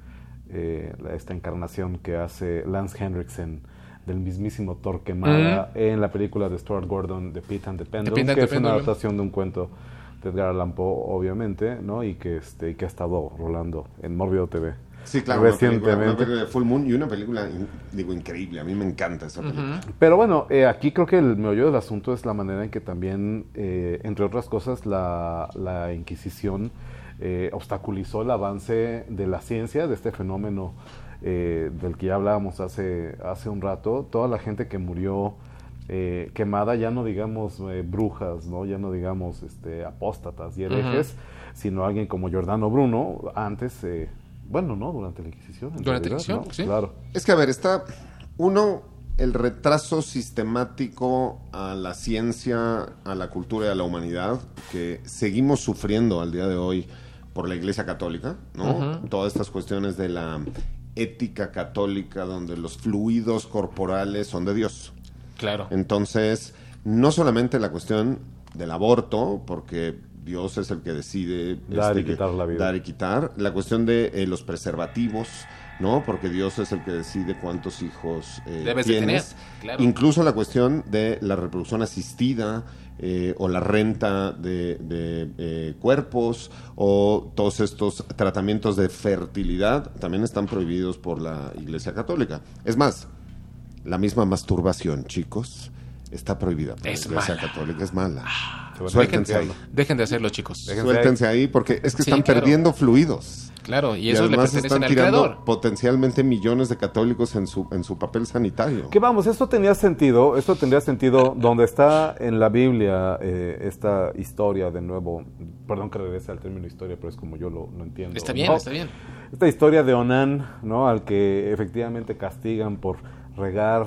esta encarnación que hace Lance Henriksen del mismísimo Torquemada en la película de Stuart Gordon, The Pit and the Pendulum, que es una adaptación de un cuento de Edgar Allan Poe, obviamente, ¿no? Y que ha estado rolando en Mórbido TV. Sí, claro, recientemente. Una película de Full Moon y una película, increíble. A mí me encanta esa película. Pero bueno, aquí creo que el meollo del asunto es la manera en que también, entre otras cosas, la Inquisición obstaculizó el avance de la ciencia, de este fenómeno del que ya hablábamos hace un rato. Toda la gente que murió quemada, ya no digamos brujas, ¿no? Ya no digamos apóstatas y herejes, sino alguien como Giordano Bruno, antes... Bueno, ¿no? Durante la Inquisición. Durante la Inquisición, ¿no? sí. Claro. Es que, a ver, está el retraso sistemático a la ciencia, a la cultura y a la humanidad que seguimos sufriendo al día de hoy por la Iglesia Católica, ¿no? Todas estas cuestiones de la ética católica donde los fluidos corporales son de Dios. Claro. Entonces, no solamente la cuestión del aborto, porque Dios es el que decide dar y quitar la vida. Dar y quitar. La cuestión de los preservativos, ¿no? Porque Dios es el que decide cuántos hijos debes tienes. de tener. Claro. Incluso la cuestión de la reproducción asistida o la renta de cuerpos o todos estos tratamientos de fertilidad también están prohibidos por la Iglesia Católica. Es más, la misma masturbación, chicos, está prohibida por la Iglesia Católica. Es mala. Suéltense ahí. Dejen de hacerlo, chicos. Suéltense ahí porque es que Sí, están claro. perdiendo fluidos. Claro, y eso le además pertenecen están al tirando creador. potencialmente millones de católicos en su papel sanitario. Que vamos, esto tendría sentido donde está en la Biblia esta historia de nuevo, perdón que regrese al término historia, pero es como yo lo entiendo. Está bien, ¿no? está bien. Esta historia de Onán, ¿no? Al que efectivamente castigan por regar,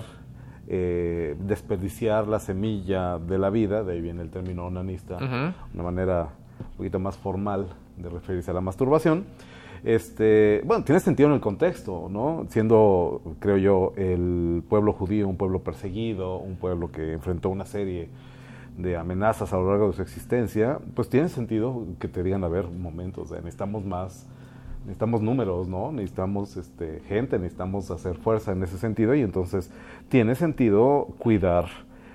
desperdiciar la semilla de la vida, de ahí viene el término onanista, una manera un poquito más formal de referirse a la masturbación. Bueno, tiene sentido en el contexto, ¿no? Siendo, creo yo, el pueblo judío un pueblo perseguido, un pueblo que enfrentó una serie de amenazas a lo largo de su existencia, pues tiene sentido que te digan, a ver, un momento, o sea, necesitamos más, necesitamos números, ¿no? Necesitamos gente, necesitamos hacer fuerza en ese sentido, y entonces tiene sentido cuidar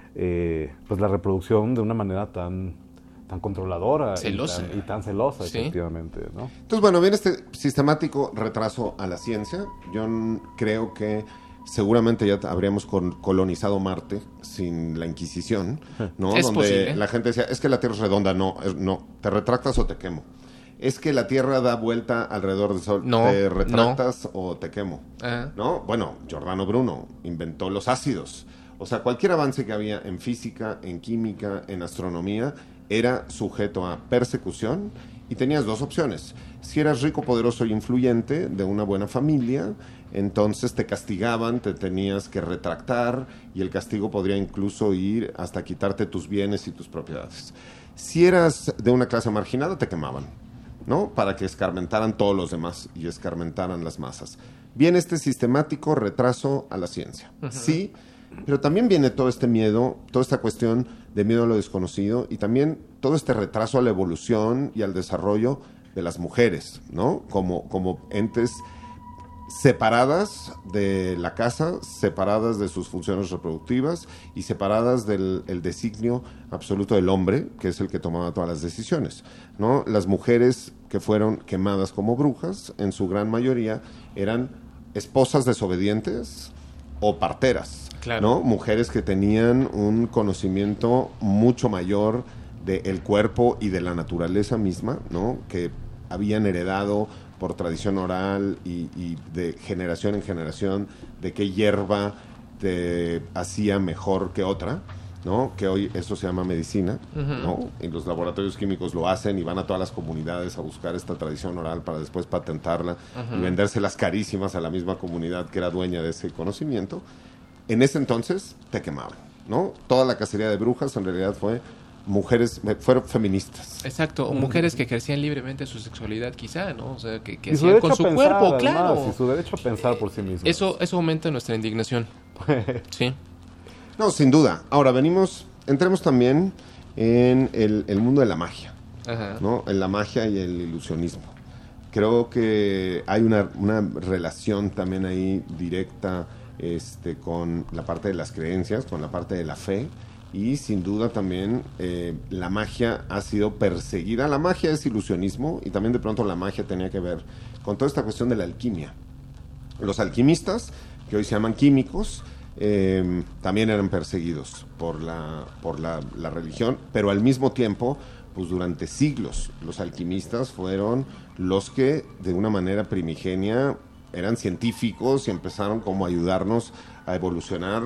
pues la reproducción de una manera tan controladora celosa. y tan celosa, Sí. efectivamente, ¿no? Entonces, bueno, viene este sistemático retraso a la ciencia. Yo creo que seguramente ya habríamos colonizado Marte sin la Inquisición, ¿no? Es donde posible. la gente decía, es que la Tierra es redonda. No, no, te retractas o te quemo. Es que la Tierra da vuelta alrededor del Sol. No, te retractas o te quemo. Ajá. ¿No? Bueno, Giordano Bruno inventó los ácidos. O sea, cualquier avance que había en física, en química, en astronomía, era sujeto a persecución, y tenías dos opciones. Si eras rico, poderoso e influyente de una buena familia, entonces te castigaban, te tenías que retractar, y el castigo podría incluso ir hasta quitarte tus bienes y tus propiedades. Si eras de una clase marginada, te quemaban, ¿no? Para que escarmentaran todos los demás y escarmentaran las masas. Viene este sistemático retraso a la ciencia. Sí, pero también viene todo este miedo, toda esta cuestión de miedo a lo desconocido, y también todo este retraso a la evolución y al desarrollo de las mujeres, ¿no? Como entes separadas de la casa, separadas de sus funciones reproductivas y separadas del el designio absoluto del hombre, que es el que tomaba todas las decisiones, ¿no? Las mujeres que fueron quemadas como brujas, en su gran mayoría, eran esposas desobedientes o parteras, Claro. ¿no? Mujeres que tenían un conocimiento mucho mayor del cuerpo y de la naturaleza misma, ¿no? Que habían heredado por tradición oral y de generación en generación de qué hierba te hacía mejor que otra, ¿no? Que hoy eso se llama medicina, ¿no? Y los laboratorios químicos lo hacen y van a todas las comunidades a buscar esta tradición oral para después patentarla y vendérselas carísimas a la misma comunidad que era dueña de ese conocimiento. En ese entonces te quemaban, ¿no? Toda la cacería de brujas en realidad fueron feministas. Exacto, o mujeres que ejercían libremente su sexualidad, quizá, ¿no? O sea, que Y su hacían derecho con a su pensar, cuerpo, además, claro. y su derecho a pensar por sí mismo. Eso aumenta nuestra indignación. Sí. No, sin duda. Ahora entremos también en el mundo de la magia, Ajá. ¿no? En la magia y el ilusionismo. Creo que hay una relación también ahí directa con la parte de las creencias, con la parte de la fe, y sin duda también la magia ha sido perseguida. La magia es ilusionismo, y también de pronto la magia tenía que ver con toda esta cuestión de la alquimia. Los alquimistas, que hoy se llaman químicos, también eran perseguidos por la religión, pero al mismo tiempo, pues durante siglos los alquimistas fueron los que de una manera primigenia eran científicos y empezaron como a ayudarnos a evolucionar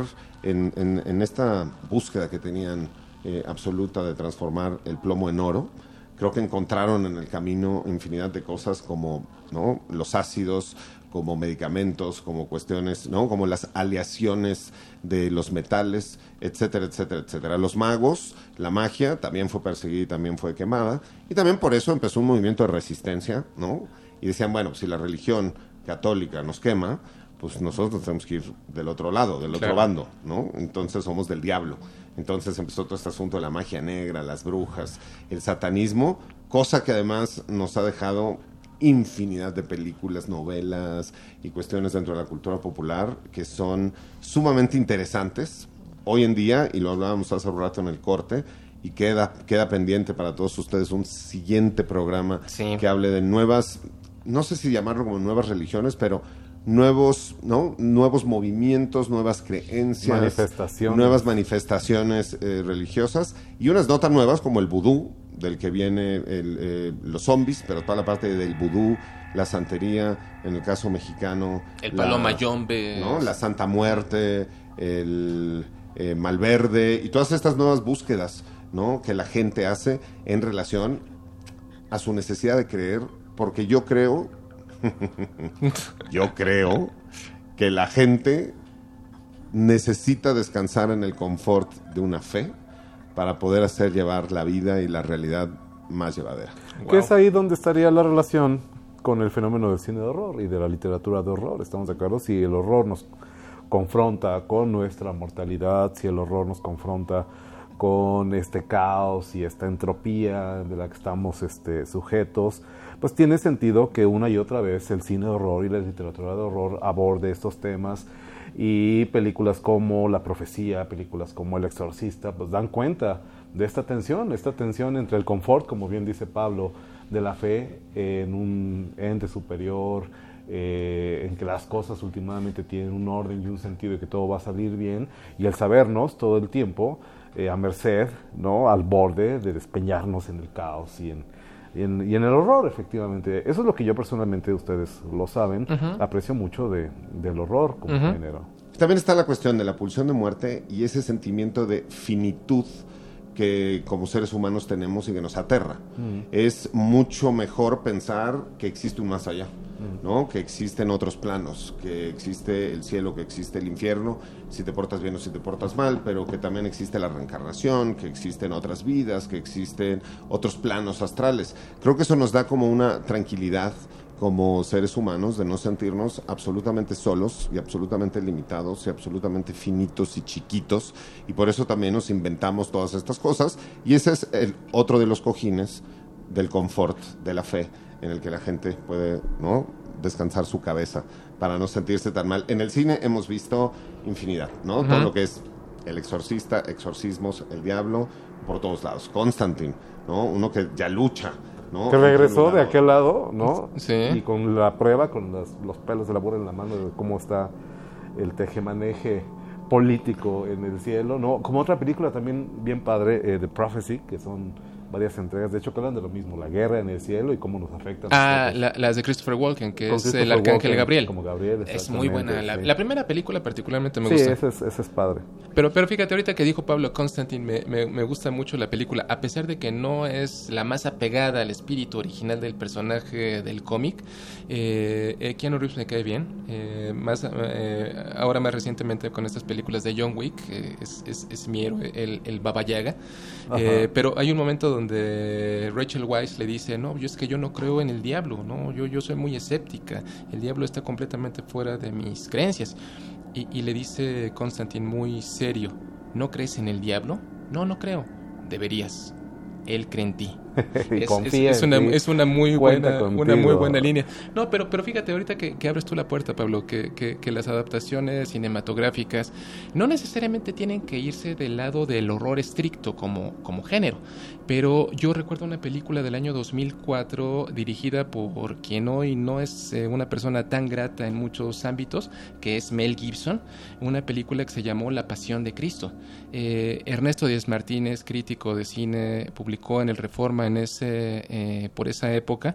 en esta búsqueda que tenían absoluta de transformar el plomo en oro. Creo que encontraron en el camino infinidad de cosas como, ¿no?, los ácidos, como medicamentos, como cuestiones, ¿no?, como las aleaciones de los metales, etcétera, etcétera, etcétera. Los magos, la magia también fue perseguida y también fue quemada, y también por eso empezó un movimiento de resistencia, ¿no? Y decían, bueno, si la religión católica nos quema, pues nosotros tenemos que ir del otro lado, del otro bando, ¿no? Entonces somos del diablo. Entonces empezó todo este asunto de la magia negra, las brujas, el satanismo, cosa que además nos ha dejado infinidad de películas, novelas y cuestiones dentro de la cultura popular que son sumamente interesantes hoy en día, y lo hablábamos hace un rato en el corte, y queda pendiente para todos ustedes un siguiente programa que hable de nuevas, no sé si llamarlo como nuevas religiones, pero nuevos movimientos, nuevas creencias, nuevas manifestaciones religiosas, y unas no tan nuevas como el vudú, del que viene los zombies, pero toda la parte del vudú, la santería, en el caso mexicano, el palo mayombe, ¿no?, la Santa Muerte, el Malverde, y todas estas nuevas búsquedas, ¿no?, que la gente hace en relación a su necesidad de creer, porque yo creo que la gente necesita descansar en el confort de una fe para poder hacer llevar la vida y la realidad más llevadera. Que es ahí donde estaría la relación con el fenómeno del cine de horror y de la literatura de horror. ¿Estamos de acuerdo? Si el horror nos confronta con nuestra mortalidad, si el horror nos confronta con este caos y esta entropía de la que estamos sujetos, pues tiene sentido que una y otra vez el cine de horror y la literatura de horror aborde estos temas, y películas como La Profecía, películas como El Exorcista, pues dan cuenta de esta tensión entre el confort, como bien dice Pablo, de la fe en un ente superior, en que las cosas últimamente tienen un orden y un sentido y que todo va a salir bien, y el sabernos todo el tiempo a merced, ¿no?, al borde de despeñarnos en el caos y en el horror, efectivamente. Eso es lo que yo personalmente, ustedes lo saben, aprecio mucho del horror como género. También está la cuestión de la pulsión de muerte y ese sentimiento de finitud que como seres humanos tenemos y que nos aterra. Es mucho mejor pensar que existe un más allá, ¿no? Que existen otros planos, que existe el cielo, que existe el infierno, si te portas bien o si te portas mal, pero que también existe la reencarnación, que existen otras vidas, que existen otros planos astrales. Creo que eso nos da como una tranquilidad como seres humanos de no sentirnos absolutamente solos y absolutamente limitados y absolutamente finitos y chiquitos, y por eso también nos inventamos todas estas cosas, y ese es el otro de los cojines del confort, de la fe, en el que la gente puede, ¿no?, descansar su cabeza para no sentirse tan mal. En el cine hemos visto infinidad, ¿no? Todo lo que es El Exorcista, exorcismos, el diablo, por todos lados. Constantine, ¿no? Uno que ya lucha, ¿no? Que regresó de aquel lado, ¿no? Sí. Y con la prueba, con los pelos de la burra en la mano, de cómo está el tejemaneje político en el cielo, ¿no? Como otra película también bien padre, The Prophecy, que son varias entregas, de hecho que hablan de lo mismo, la guerra en el cielo y cómo nos afecta. Las de Christopher Walken, que es el arcángel Gabriel. Como Gabriel, es muy buena. La primera película particularmente me gusta. Sí, ese es padre. Pero fíjate, ahorita que dijo Pablo Constantine, me gusta mucho la película, a pesar de que no es la más apegada al espíritu original del personaje del cómic. Keanu Reeves me cae bien. Ahora más recientemente con estas películas de John Wick, es mi héroe, el Baba Yaga. Pero hay un momento donde Rachel Weisz le dice, no, es que yo no creo en el diablo, no, yo soy muy escéptica, el diablo está completamente fuera de mis creencias. Y le dice Constantine muy serio, ¿no crees en el diablo? No creo. Deberías. Él cree en ti. Es una muy buena línea. No, pero fíjate, ahorita que abres tú la puerta, Pablo, que las adaptaciones cinematográficas no necesariamente tienen que irse del lado del horror estricto como género. Pero yo recuerdo una película del año 2004 dirigida por quien hoy no es una persona tan grata en muchos ámbitos, que es Mel Gibson, una película que se llamó La Pasión de Cristo. Ernesto Díaz Martínez, crítico de cine, publicó en el Reforma por esa época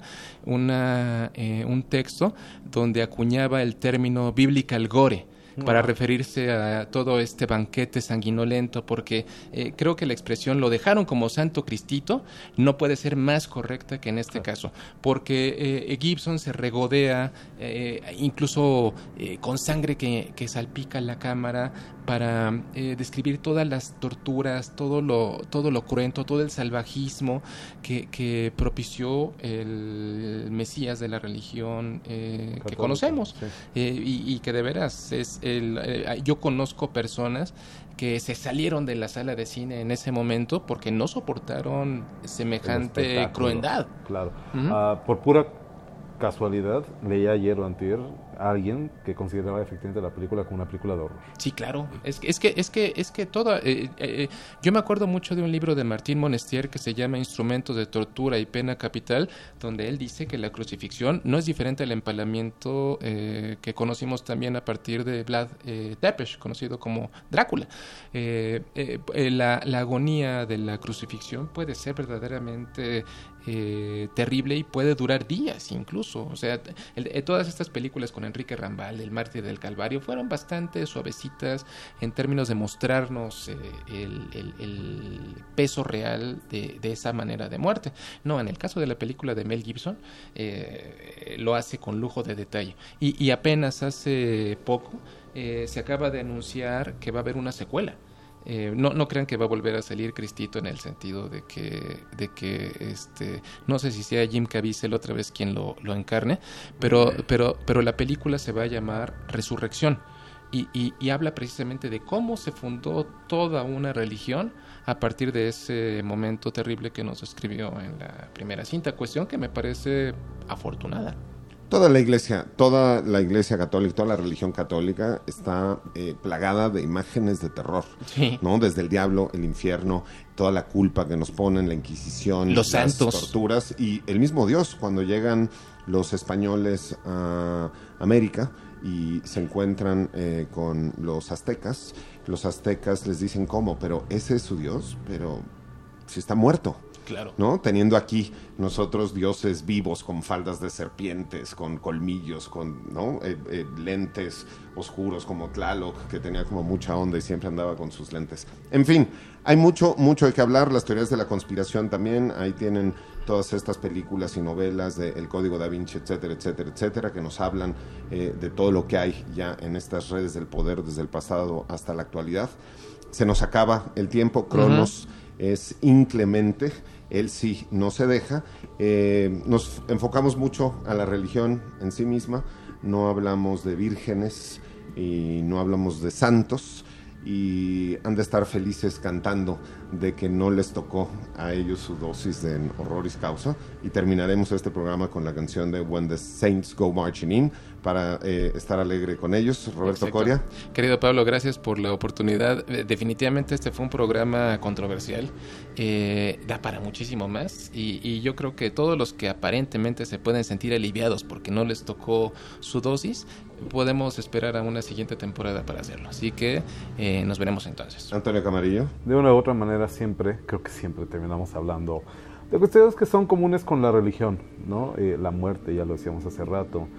un texto donde acuñaba el término biblical gore para referirse a todo este banquete sanguinolento, porque creo que la expresión lo dejaron como santo cristito no puede ser más correcta que en este caso, porque Gibson se regodea incluso con sangre que salpica la cámara para describir todas las torturas, todo lo cruento, todo el salvajismo que propició el Mesías de la religión que conocemos, y que de veras es yo conozco personas que se salieron de la sala de cine en ese momento porque no soportaron semejante crueldad. Claro. Por pura casualidad, leí ayer o antier a alguien que consideraba efectivamente la película como una película de horror. Sí, claro. Es que toda... yo me acuerdo mucho de un libro de Martín Monestier que se llama Instrumentos de Tortura y Pena Capital, donde él dice que la crucifixión no es diferente al empalamiento que conocimos también a partir de Vlad Tepes, conocido como Drácula. La agonía de la crucifixión puede ser verdaderamente terrible y puede durar días incluso. O sea, todas estas películas con Enrique Rambal, El Mártir del Calvario, fueron bastante suavecitas en términos de mostrarnos el peso real de esa manera de muerte. No, en el caso de la película de Mel Gibson, lo hace con lujo de detalle. Y apenas hace poco se acaba de anunciar que va a haber una secuela. No crean que va a volver a salir Cristito, en el sentido de que no sé si sea Jim Caviezel otra vez quien lo encarne, pero la película se va a llamar Resurrección. y habla precisamente de cómo se fundó toda una religión a partir de ese momento terrible que nos describió en la primera cinta, cuestión que me parece afortunada. Toda la iglesia católica, toda la religión católica está plagada de imágenes de terror, Sí. ¿no? Desde el diablo, el infierno, toda la culpa que nos ponen, la Inquisición, Los las santos. torturas y el mismo Dios cuando llegan los españoles a América y se encuentran con los aztecas. Los aztecas les dicen cómo, pero ese es su Dios, pero si está muerto. Claro. ¿No? Teniendo aquí nosotros dioses vivos con faldas de serpientes, con colmillos, con ¿no? Lentes oscuros como Tlaloc, que tenía como mucha onda y siempre andaba con sus lentes. En fin, hay mucho de qué hablar, las teorías de la conspiración también, ahí tienen todas estas películas y novelas de El Código Da Vinci, etcétera, etcétera, etcétera, que nos hablan de todo lo que hay ya en estas redes del poder desde el pasado hasta la actualidad. Se nos acaba el tiempo, Cronos es inclemente. Él sí no se deja. Nos enfocamos mucho a la religión en sí misma. No hablamos de vírgenes y no hablamos de santos. Y han de estar felices cantando de que no les tocó a ellos su dosis de Horroris Causa. Y terminaremos este programa con la canción de When the Saints Go Marching In para estar alegre con ellos. Roberto Exacto. Coria. Querido Pablo, gracias por la oportunidad. Definitivamente este fue un programa controversial. Da para muchísimo más. Y yo creo que todos los que aparentemente se pueden sentir aliviados porque no les tocó su dosis, podemos esperar a una siguiente temporada para hacerlo. Así que nos veremos entonces. Antonio Camarillo. De una u otra manera creo que siempre terminamos hablando de cuestiones que son comunes con la religión, ¿no? La muerte, ya lo decíamos hace rato,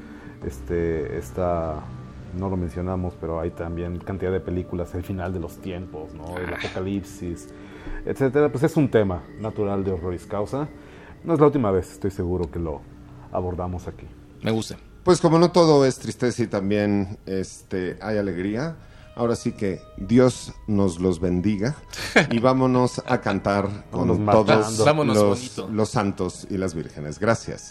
no lo mencionamos, pero hay también cantidad de películas, el final de los tiempos, ¿no? El apocalipsis, etcétera. Pues es un tema natural de Horroris Causa. No es la última vez, estoy seguro que lo abordamos aquí. Me gusta. Pues como no todo es tristeza y también hay alegría, ahora sí que Dios nos los bendiga y vámonos a cantar con Vámonos todos marchando. Vámonos bonito. los santos y las vírgenes. Gracias.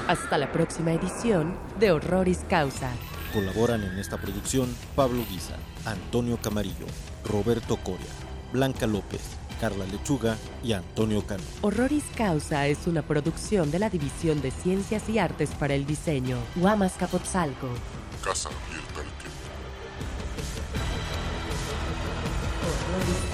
Hasta la próxima edición de Horroris Causa. Colaboran en esta producción Pablo Guisa, Antonio Camarillo, Roberto Coria, Blanca López, Carla Lechuga y Antonio Cano. Horroris Causa es una producción de la División de Ciencias y Artes para el Diseño, Huamascapotzalco. Casa abierta al tiempo. Horroris